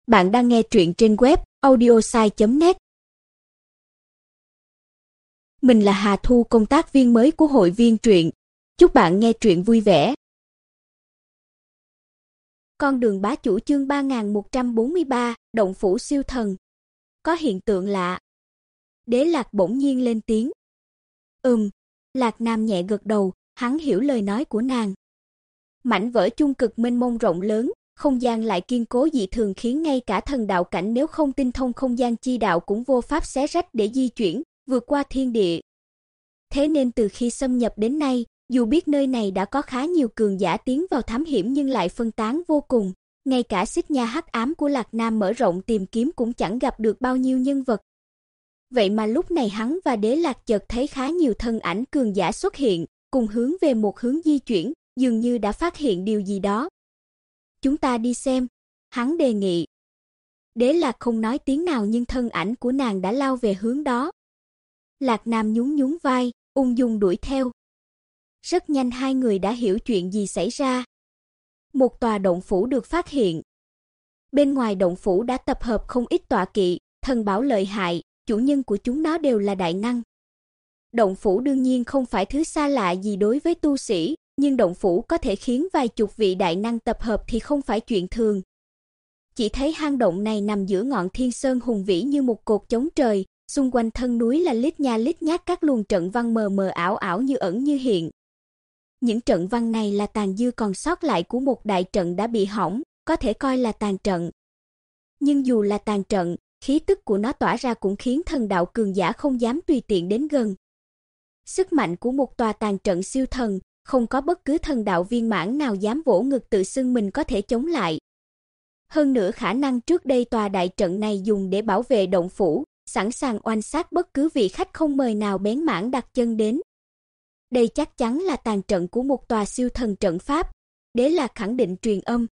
Bạn đang nghe truyện trên web audiosai.net. Mình là Hà Thu, công tác viên mới của hội viên truyện. Chúc bạn nghe truyện vui vẻ. Con đường bá chủ chương 3143, động phủ siêu thần. Có hiện tượng lạ. Đế Lạc bỗng nhiên lên tiếng. Lạc Nam nhẹ gật đầu, hắn hiểu lời nói của nàng. Mảnh vỡ chung cực mênh mông rộng lớn, không gian lại kiên cố dị thường khiến ngay cả thần đạo cảnh nếu không tinh thông không gian chi đạo cũng vô pháp xé rách để di chuyển, vượt qua thiên địa. Thế nên từ khi xâm nhập đến nay, dù biết nơi này đã có khá nhiều cường giả tiến vào thám hiểm nhưng lại phân tán vô cùng, ngay cả xích nha hắc ám của Lạc Nam mở rộng tìm kiếm cũng chẳng gặp được bao nhiêu nhân vật. Vậy mà lúc này hắn và Đế Lạc chợt thấy khá nhiều thân ảnh cường giả xuất hiện, cùng hướng về một hướng di chuyển, dường như đã phát hiện điều gì đó. Chúng ta đi xem, hắn đề nghị. Đế Lạc không nói tiếng nào nhưng thân ảnh của nàng đã lao về hướng đó. Lạc Nam nhún nhún vai, ung dung đuổi theo. Rất nhanh hai người đã hiểu chuyện gì xảy ra. Một tòa động phủ được phát hiện. Bên ngoài động phủ đã tập hợp không ít tọa kỵ, thần bảo lợi hại, chủ nhân của chúng nó đều là đại năng. Động phủ đương nhiên không phải thứ xa lạ gì đối với tu sĩ, nhưng động phủ có thể khiến vài chục vị đại năng tập hợp thì không phải chuyện thường. Chỉ thấy hang động này nằm giữa ngọn thiên sơn hùng vĩ như một cột chống trời, xung quanh thân núi là lít nha lít nhác các luồng trận văn mờ mờ ảo ảo như ẩn như hiện. Những trận văn này là tàn dư còn sót lại của một đại trận đã bị hỏng, có thể coi là tàn trận. Nhưng dù là tàn trận, khí tức của nó tỏa ra cũng khiến thần đạo cường giả không dám tùy tiện đến gần. Sức mạnh của một tòa tàn trận siêu thần, không có bất cứ thần đạo viên mãn nào dám vỗ ngực tự xưng mình có thể chống lại. Hơn nữa khả năng trước đây tòa đại trận này dùng để bảo vệ động phủ, sẵn sàng oanh sát bất cứ vị khách không mời nào bén mảng đặt chân đến. Đây chắc chắn là tàn trận của một tòa siêu thần trận pháp, Đế Lạc khẳng định truyền âm.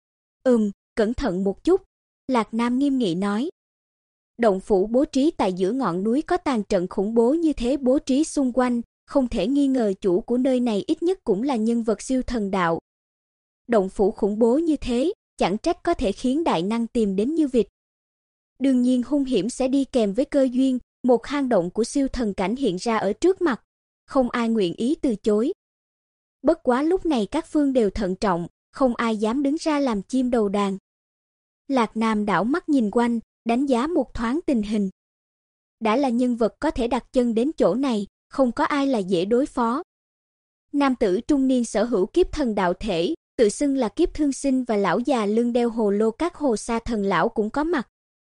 Cẩn thận một chút, Lạc Nam nghiêm nghị nói. Động phủ bố trí tại giữa ngọn núi có tàn trận khủng bố như thế bố trí xung quanh, không thể nghi ngờ chủ của nơi này ít nhất cũng là nhân vật siêu thần đạo. Động phủ khủng bố như thế, chẳng trách có thể khiến đại năng tìm đến như vịt. Đương nhiên hung hiểm sẽ đi kèm với cơ duyên, một hang động của siêu thần cảnh hiện ra ở trước mặt, không ai nguyện ý từ chối. Bất quá lúc này các phương đều thận trọng, không ai dám đứng ra làm chim đầu đàn. Lạc Nam đảo mắt nhìn quanh, đánh giá một thoáng tình hình. Đã là nhân vật có thể đặt chân đến chỗ này, không có ai là dễ đối phó. Nam tử trung niên sở hữu kiếp thần đạo thể, tự xưng là kiếp thương sinh và lão già lưng đeo hồ lô các hồ sa thần lão cũng có mặt.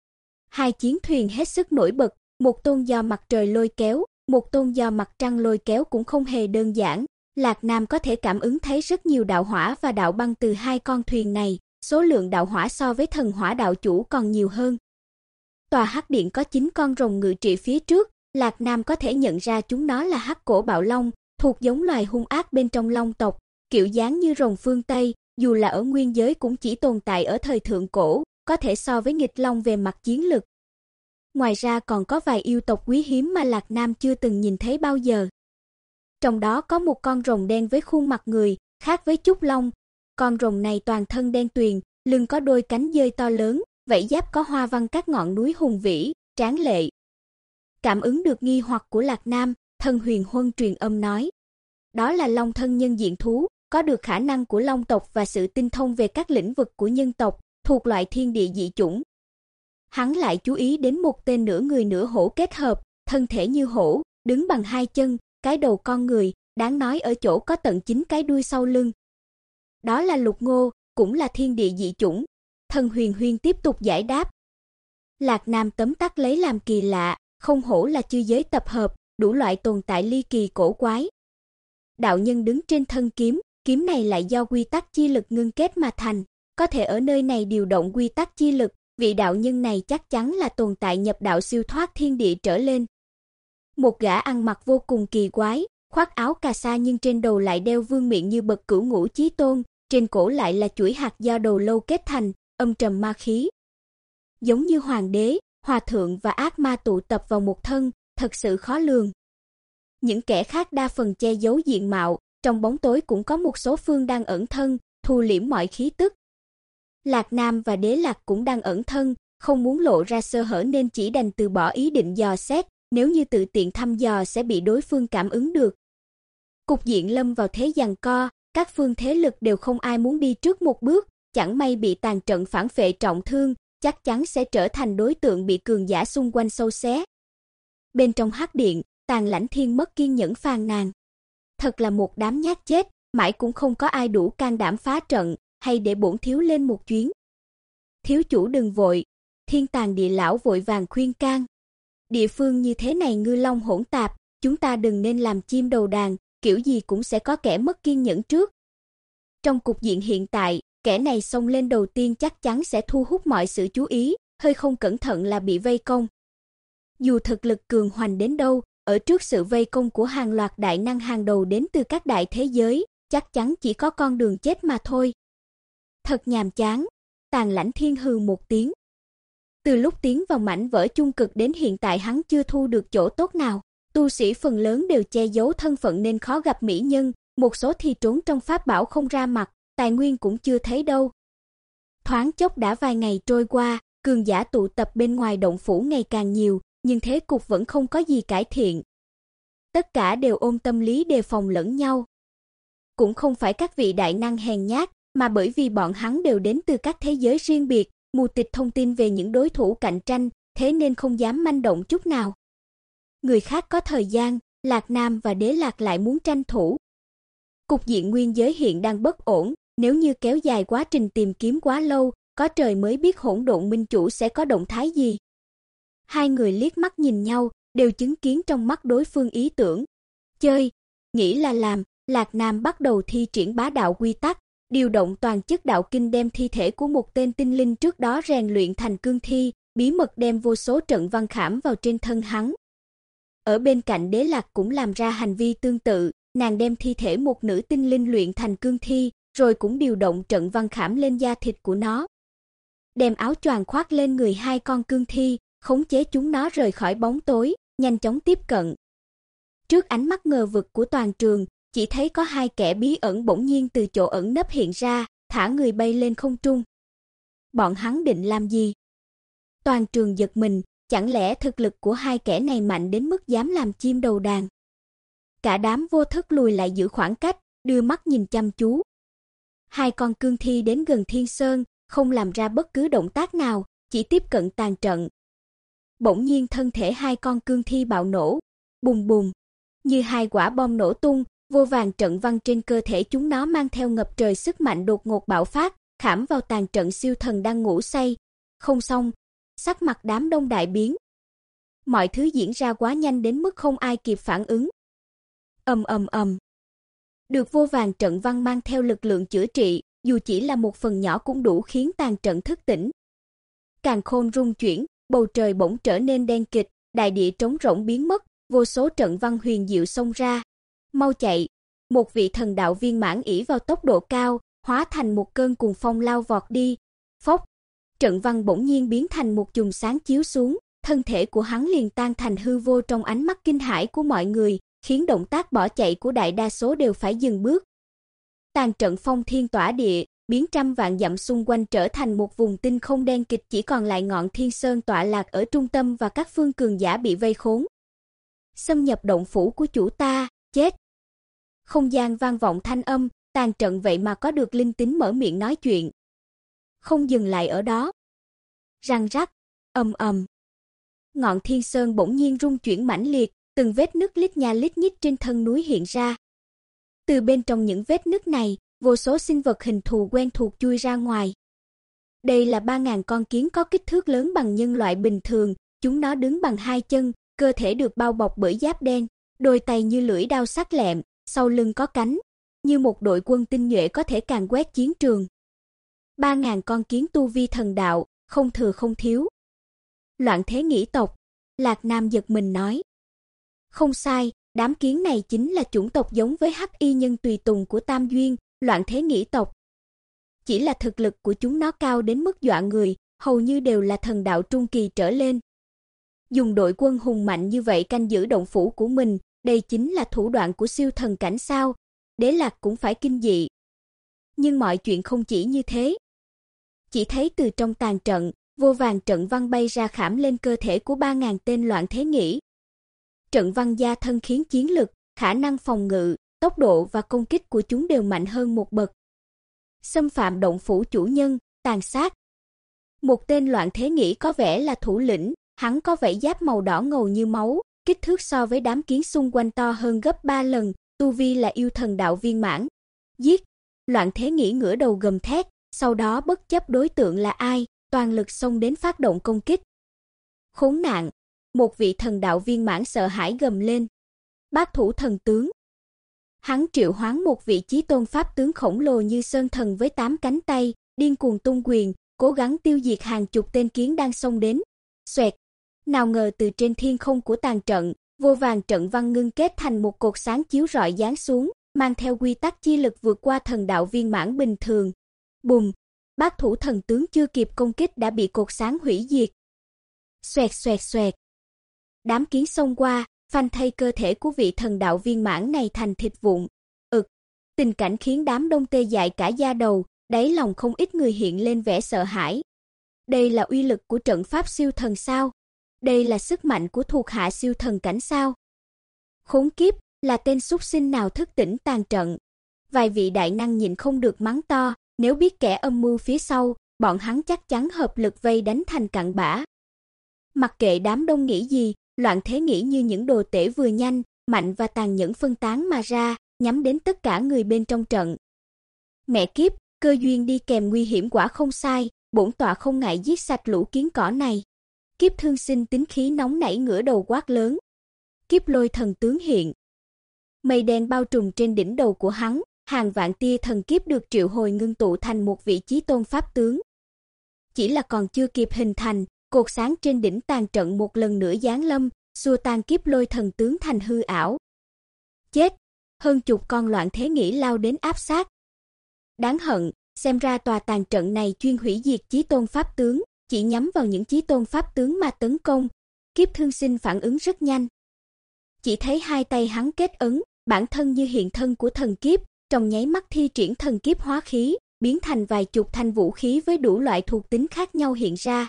Hai chiến thuyền hết sức nổi bật, một tôn do mặt trời lôi kéo, một tôn do mặt trăng lôi kéo cũng không hề đơn giản. Lạc Nam có thể cảm ứng thấy rất nhiều đạo hỏa và đạo băng từ hai con thuyền này, số lượng đạo hỏa so với thần hỏa đạo chủ còn nhiều hơn. Tòa hắc điện có 9 con rồng ngự trị phía trước, Lạc Nam có thể nhận ra chúng nó là hắc cổ bạo long, thuộc giống loài hung ác bên trong long tộc, kiểu dáng như rồng phương Tây, dù là ở nguyên giới cũng chỉ tồn tại ở thời thượng cổ, có thể so với nghịch long về mặt chiến lực. Ngoài ra còn có vài yêu tộc quý hiếm mà Lạc Nam chưa từng nhìn thấy bao giờ. Trong đó có một con rồng đen với khuôn mặt người, khác với Trúc Long. Con rồng này toàn thân đen tuyền, lưng có đôi cánh dơi to lớn, vảy giáp có hoa văn các ngọn núi hùng vĩ, tráng lệ. Cảm ứng được nghi hoặc của Lạc Nam, Thân Huyền Huân truyền âm nói. Đó là long thân nhân diện thú, có được khả năng của long tộc và sự tinh thông về các lĩnh vực của nhân tộc, thuộc loại thiên địa dị chủng. Hắn lại chú ý đến một tên nửa người nửa hổ kết hợp, thân thể như hổ, đứng bằng hai chân, cái đầu con người, đáng nói ở chỗ có tận 9 cái đuôi sau lưng. Đó là Lục Ngô, cũng là thiên địa dị chủng. Thân Huyền Huyên tiếp tục giải đáp. Lạc Nam tấm tắc lấy làm kỳ lạ, không hổ là chư giới tập hợp, đủ loại tồn tại ly kỳ cổ quái. Đạo nhân đứng trên thân kiếm, kiếm này lại do quy tắc chi lực ngưng kết mà thành, có thể ở nơi này điều động quy tắc chi lực, vị đạo nhân này chắc chắn là tồn tại nhập đạo siêu thoát thiên địa trở lên. Một gã ăn mặc vô cùng kỳ quái, khoác áo cà sa nhưng trên đầu lại đeo vương miện như bậc Cửu Ngũ Chí Tôn, trên cổ lại là chuỗi hạt do đầu lâu kết thành, âm trầm ma khí. Giống như hoàng đế, hòa thượng và ác ma tụ tập vào một thân, thật sự khó lường. Những kẻ khác đa phần che giấu diện mạo, trong bóng tối cũng có một số phương đang ẩn thân, thu liễm mọi khí tức. Lạc Nam và Đế Lạc cũng đang ẩn thân, không muốn lộ ra sơ hở nên chỉ đành từ bỏ ý định dò xét, nếu như tự tiện thăm dò sẽ bị đối phương cảm ứng được. Cục diện lâm vào thế giằng co, các phương thế lực đều không ai muốn đi trước một bước, chẳng may bị tàn trận phản phệ trọng thương, chắc chắn sẽ trở thành đối tượng bị cường giả xung quanh sâu xé. Bên trong hắc điện, Tàn Lãnh Thiên mất kiên nhẫn phàn nàn. Thật là một đám nhát chết, mãi cũng không có ai đủ can đảm phá trận, hay để bổn thiếu lên một chuyến. Thiếu chủ đừng vội, Thiên Tàn Địa lão vội vàng khuyên can. Địa phương như thế này ngư long hỗn tạp, chúng ta đừng nên làm chim đầu đàn, kiểu gì cũng sẽ có kẻ mất kiên nhẫn trước. Trong cục diện hiện tại, kẻ này xông lên đầu tiên chắc chắn sẽ thu hút mọi sự chú ý, hơi không cẩn thận là bị vây công. Dù thực lực cường hoành đến đâu, ở trước sự vây công của hàng loạt đại năng hàng đầu đến từ các đại thế giới, chắc chắn chỉ có con đường chết mà thôi. Thật nhàm chán, Tàn Lãnh Thiên hừ một tiếng. Từ lúc tiến vào mảnh vỡ chung cực đến hiện tại hắn chưa thu được chỗ tốt nào. Tu sĩ phần lớn đều che giấu thân phận nên khó gặp mỹ nhân, một số thì trốn trong pháp bảo không ra mặt, tài nguyên cũng chưa thấy đâu. Thoáng chốc đã vài ngày trôi qua, cường giả tụ tập bên ngoài động phủ ngày càng nhiều, nhưng thế cục vẫn không có gì cải thiện. Tất cả đều ôm tâm lý đề phòng lẫn nhau. Cũng không phải các vị đại năng hèn nhát, mà bởi vì bọn hắn đều đến từ các thế giới riêng biệt, mù tịt thông tin về những đối thủ cạnh tranh, thế nên không dám manh động chút nào. Người khác có thời gian, Lạc Nam và Đế Lạc lại muốn tranh thủ. Cục diện nguyên giới hiện đang bất ổn, nếu như kéo dài quá trình tìm kiếm quá lâu, có trời mới biết Hỗn Độn Minh Chủ sẽ có động thái gì. Hai người liếc mắt nhìn nhau, đều chứng kiến trong mắt đối phương ý tưởng. Chơi, nghĩ là làm, Lạc Nam bắt đầu thi triển bá đạo quy tắc, điều động toàn chất đạo kinh đem thi thể của một tên tinh linh trước đó rèn luyện thành cương thi, bí mật đem vô số trận văn khảm vào trên thân hắn. Ở bên cạnh Đế Lạc cũng làm ra hành vi tương tự, nàng đem thi thể một nữ tinh linh luyện thành cương thi, rồi cũng điều động trận văn khảm lên da thịt của nó. Đem áo choàng khoác lên người hai con cương thi, khống chế chúng nó rời khỏi bóng tối, nhanh chóng tiếp cận. Trước ánh mắt ngờ vực của toàn trường, chỉ thấy có hai kẻ bí ẩn bỗng nhiên từ chỗ ẩn nấp hiện ra, thả người bay lên không trung. Bọn hắn định làm gì? Toàn trường giật mình, chẳng lẽ thực lực của hai kẻ này mạnh đến mức dám làm chim đầu đàn? Cả đám vô thức lùi lại giữ khoảng cách, đưa mắt nhìn chăm chú. Hai con cương thi đến gần Thiên Sơn, không làm ra bất cứ động tác nào, chỉ tiếp cận tàn trận. Bỗng nhiên thân thể hai con cương thi bạo nổ, bùng bùng, như hai quả bom nổ tung, vô vàn trận văn trên cơ thể chúng nó mang theo ngập trời sức mạnh đột ngột bạo phát, khảm vào tàn trận siêu thần đang ngủ say. Không xong, sắc mặt đám đông đại biến. Mọi thứ diễn ra quá nhanh đến mức không ai kịp phản ứng. Ầm ầm ầm. Được vô vàn trận văn mang theo lực lượng chữa trị, dù chỉ là một phần nhỏ cũng đủ khiến tàn trận thức tỉnh. Càn khôn rung chuyển, bầu trời bỗng trở nên đen kịt, đại địa trống rỗng biến mất, vô số trận văn huyền diệu xông ra. Mau chạy! Một vị thần đạo viên mãn ỷ vào tốc độ cao, hóa thành một cơn cuồng phong lao vọt đi. Phốc! Trận văn bỗng nhiên biến thành một chùm sáng chiếu xuống, thân thể của hắn liền tan thành hư vô trong ánh mắt kinh hãi của mọi người, khiến động tác bỏ chạy của đại đa số đều phải dừng bước. Tàn trận phong thiên tỏa địa, biến trăm vạn dặm xung quanh trở thành một vùng tinh không đen kịt, chỉ còn lại ngọn Thiên Sơn tọa lạc ở trung tâm và các phương cường giả bị vây khốn. Xâm nhập động phủ của chủ ta, chết! Không gian vang vọng thanh âm, tàn trận vậy mà có được linh tính mở miệng nói chuyện. Không dừng lại ở đó. Răng rắc, ầm ầm. Ngọn Thiên Sơn bỗng nhiên rung chuyển mãnh liệt, từng vết nứt lít nha lít nhít trên thân núi hiện ra. Từ bên trong những vết nứt này, vô số sinh vật hình thù quen thuộc chui ra ngoài. Đây là 3.000 con kiến có kích thước lớn bằng nhân loại bình thường, chúng nó đứng bằng hai chân, cơ thể được bao bọc bởi giáp đen, đôi tay như lưỡi dao sắc lẹm, sau lưng có cánh, như một đội quân tinh nhuệ có thể càn quét chiến trường. 3.000 con kiến tu vi thần đạo, không thừa không thiếu. Loạn thế nghĩ tộc, Lạc Nam giật mình nói. Không sai, đám kiến này chính là chủng tộc giống với hắc y nhân tùy tùng của Tam Duyên, loạn thế nghĩ tộc. Chỉ là thực lực của chúng nó cao đến mức dọa người, hầu như đều là thần đạo trung kỳ trở lên. Dùng đội quân hùng mạnh như vậy canh giữ động phủ của mình, đây chính là thủ đoạn của siêu thần cảnh sao? Đế Lạc cũng phải kinh dị. Nhưng mọi chuyện không chỉ như thế. Chỉ thấy từ trong tàn trận, vô vàn trận văn bay ra khảm lên cơ thể của 3.000 tên loạn thế nghĩ. Trận văn gia thân khiến chiến lực, khả năng phòng ngự, tốc độ và công kích của chúng đều mạnh hơn một bậc. Xâm phạm động phủ chủ nhân, tàn sát. Một tên loạn thế nghĩ có vẻ là thủ lĩnh, hắn có vảy giáp màu đỏ ngầu như máu, kích thước so với đám kiến xung quanh to hơn gấp 3 lần, tu vi là yêu thần đạo viên mãn. Giết! Loạn thế nghĩ ngửa đầu gầm thét, sau đó bất chấp đối tượng là ai, toàn lực xông đến phát động công kích. Khốn nạn! Một vị thần đạo viên mãn sợ hãi gầm lên. Bát thủ thần tướng! Hắn triệu hoán một vị chí tôn pháp tướng khổng lồ như sơn thần với 8 cánh tay, điên cuồng tung quyền, cố gắng tiêu diệt hàng chục tên kiến đang xông đến. Xoẹt! Nào ngờ từ trên thiên không của tàn trận, vô vàn trận văn ngưng kết thành một cột sáng chiếu rọi giáng xuống, mang theo quy tắc chi lực vượt qua thần đạo viên mãn bình thường. Bùm! Bát thủ thần tướng chưa kịp công kích đã bị cột sáng hủy diệt. Xoẹt xoẹt xoẹt! Đám kiến xông qua, phanh thay cơ thể của vị thần đạo viên mãn này thành thịt vụn. Tình cảnh khiến đám đông tê dại cả da đầu, đáy lòng không ít người hiện lên vẻ sợ hãi. Đây là uy lực của trận pháp siêu thần sao? Đây là sức mạnh của thuộc hạ siêu thần cảnh sao? Khốn kiếp, là tên súc sinh nào thức tỉnh tàn trận? Vài vị đại năng nhịn không được mắng to, nếu biết kẻ âm mưu phía sau, bọn hắn chắc chắn hợp lực vây đánh thành cặn bã. Mặc kệ đám đông nghĩ gì, loạn thế nghĩ như những đồ tể vừa nhanh, mạnh và tàn nhẫn phân tán mà ra, nhắm đến tất cả người bên trong trận. Mẹ kiếp, cơ duyên đi kèm nguy hiểm quả không sai, bổn tọa không ngại giết sạch lũ kiến cỏ này. Kiếp Thương Sinh tính khí nóng nảy ngửa đầu quát lớn. Kiếp Lôi thần tướng hiện. Mây đen bao trùm trên đỉnh đầu của hắn, hàng vạn tia thần kiếp được triệu hồi ngưng tụ thành một vị chí tôn pháp tướng. Chỉ là còn chưa kịp hình thành, cột sáng trên đỉnh tàn trận một lần nữa giáng lâm, xua tan Kiếp Lôi thần tướng thành hư ảo. Chết! Hơn chục con loạn thế nghĩ lao đến áp sát. Đáng hận, xem ra tòa tàn trận này chuyên hủy diệt chí tôn pháp tướng, chỉ nhắm vào những chí tôn pháp tướng mà tấn công. Kiếp Thương Sinh phản ứng rất nhanh. Chỉ thấy hai tay hắn kết ấn, bản thân như hiện thân của thần kiếp, trong nháy mắt thi triển thần kiếp hóa khí, biến thành vài chục thanh vũ khí với đủ loại thuộc tính khác nhau hiện ra.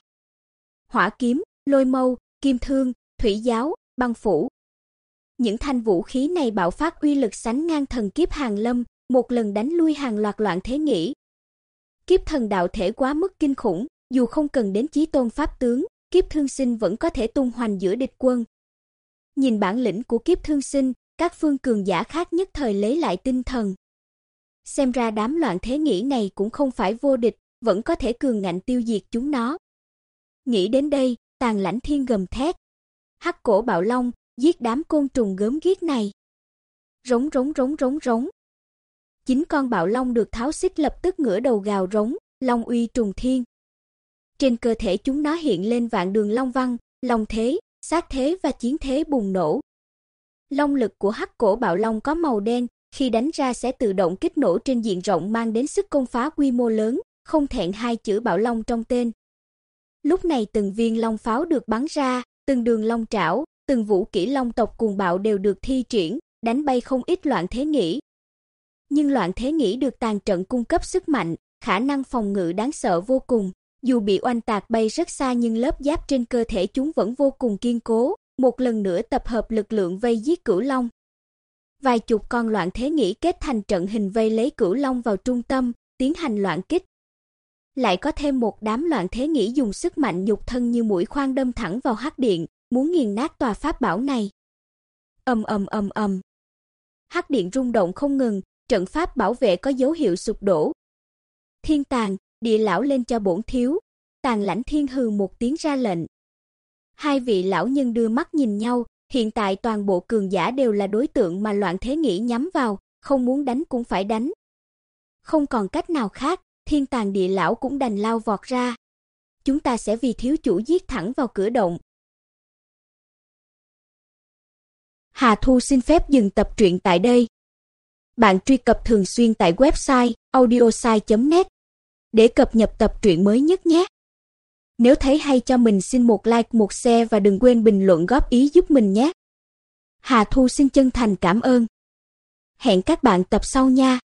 Hỏa kiếm, lôi mâu, kim thương, thủy giáo, băng phủ. Những thanh vũ khí này bạo phát uy lực sánh ngang thần kiếp hàng lâm, một lần đánh lui hàng loạt loạn thế nghĩ. Kiếp thần đạo thể quá mức kinh khủng, dù không cần đến chí tôn pháp tướng, Kiếp Thương Sinh vẫn có thể tung hoành giữa địch quân. Nhìn bản lĩnh của Kiếp Thương Sinh, các phương cường giả khác nhất thời lấy lại tinh thần. Xem ra đám loạn thế nghĩ này cũng không phải vô địch, vẫn có thể cường ngạnh tiêu diệt chúng nó. Nghĩ đến đây, Tàn Lãnh Thiên gầm thét. Hắc cổ bạo long, giết đám côn trùng gớm ghiếc này. Rống rống rống rống rống. 9 con bạo long được tháo xích lập tức ngửa đầu gào rống, long uy trùng thiên. Trên cơ thể chúng nó hiện lên vạn đường long văn, long thế, sát thế và chiến thế bùng nổ. Long lực của hắc cổ bạo long có màu đen, khi đánh ra sẽ tự động kích nổ trên diện rộng mang đến sức công phá quy mô lớn, không thẹn hai chữ bạo long trong tên. Lúc này từng viên long pháo được bắn ra, từng đường long trảo, từng vũ kỹ long tộc cuồng bạo đều được thi triển, đánh bay không ít loạn thế nghĩ. Nhưng loạn thế nghĩ được tàn trận cung cấp sức mạnh, khả năng phòng ngự đáng sợ vô cùng. Dù bị oanh tạc bay rất xa nhưng lớp giáp trên cơ thể chúng vẫn vô cùng kiên cố, một lần nữa tập hợp lực lượng vây giết Cửu Long. Vài chục con loạn thế nghĩ kết thành trận hình vây lấy Cửu Long vào trung tâm, tiến hành loạn kích. Lại có thêm một đám loạn thế nghĩ dùng sức mạnh nhục thân như mũi khoan đâm thẳng vào hắc điện, muốn nghiền nát tòa pháp bảo này. Ầm ầm ầm ầm. Hắc điện rung động không ngừng, trận pháp bảo vệ có dấu hiệu sụp đổ. Thiên Tàn, địa lão lên cho bổn thiếu. Tàn Lãnh Thiên hừ một tiếng ra lệnh. Hai vị lão nhân đưa mắt nhìn nhau, hiện tại toàn bộ cường giả đều là đối tượng mà loạn thế nghĩ nhắm vào, không muốn đánh cũng phải đánh. Không còn cách nào khác, Thiên Tàn địa lão cũng đành lao vọt ra. Chúng ta sẽ vì thiếu chủ giết thẳng vào cửa động. Hà Thu xin phép dừng tập truyện tại đây. Bạn truy cập thường xuyên tại website audiosai.net để cập nhật tập truyện mới nhất nhé. Nếu thấy hay cho mình xin một like, một share và đừng quên bình luận góp ý giúp mình nhé. Hà Thu xin chân thành cảm ơn. Hẹn các bạn tập sau nha.